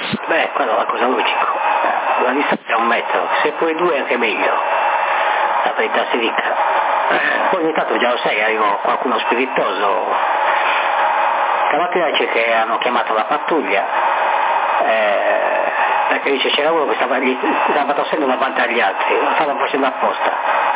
Beh, quello è una cosa logica. La distanza è 1 metro, se poi 2 è anche meglio. La verità si dica. Poi ogni tanto già lo sai, arriva qualcuno spiritoso. Stamattina dice che hanno chiamato la pattuglia, perché dice c'era uno che stava tossendo davanti agli altri, lo stavano facendo apposta.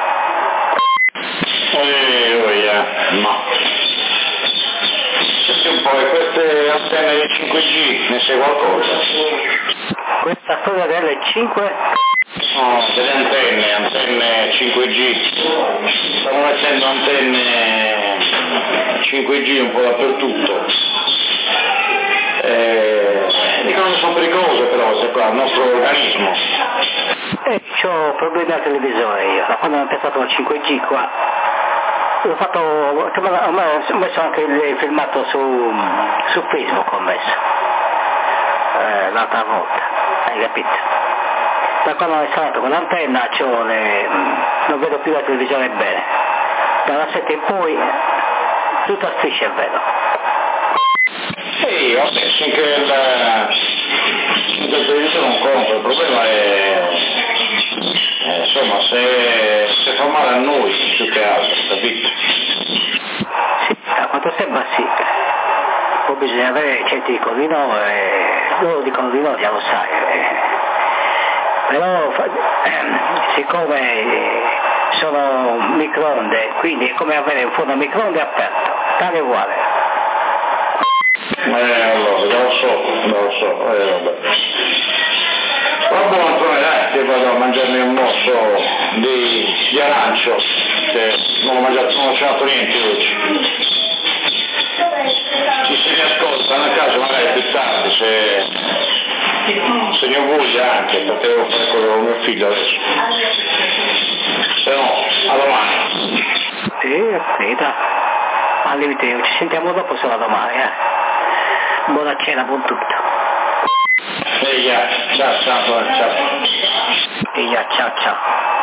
No. Senti un po', e queste antenne del 5G, ne sai qualcosa? Questa storia delle 5? No, delle antenne 5G. Stanno mettendo antenne 5G un po' dappertutto. Dicono che sono pericolose però, se qua, il nostro organismo. C'ho problemi al televisore io, da quando hanno pensato al 5G qua. L'ho fatto, ho messo anche il filmato su Facebook, ho messo, l'altra volta, hai capito? Da quando ho installato con l'antenna non vedo più la televisione bene, dalla 7 in poi tutta a strisce vedo. Sì, vabbè, finché il televisore non conta, il problema è insomma se fa male a noi più che altro, capito? Sì, a quanto sembra sì. Poi bisogna avere, certi dicono di no, loro dicono di no, già lo sai. Però siccome sono microonde, quindi è come avere un forno a microonde aperto, tale e uguale. Allora, lo so, vabbè. Va buono Antonio, dai, che vado a mangiarmi un morso di arancio, che non ho mangiato, non ho cenato niente oggi. Se mi ascoltano a casa magari più tardi, se ne ho voglia anche, perché devo fare quello con mio figlio adesso. Se no, a domani. Sì, aspetta. Al limite ci sentiamo dopo solo domani, Buona cena, buon tutto. Ciao. Ciao.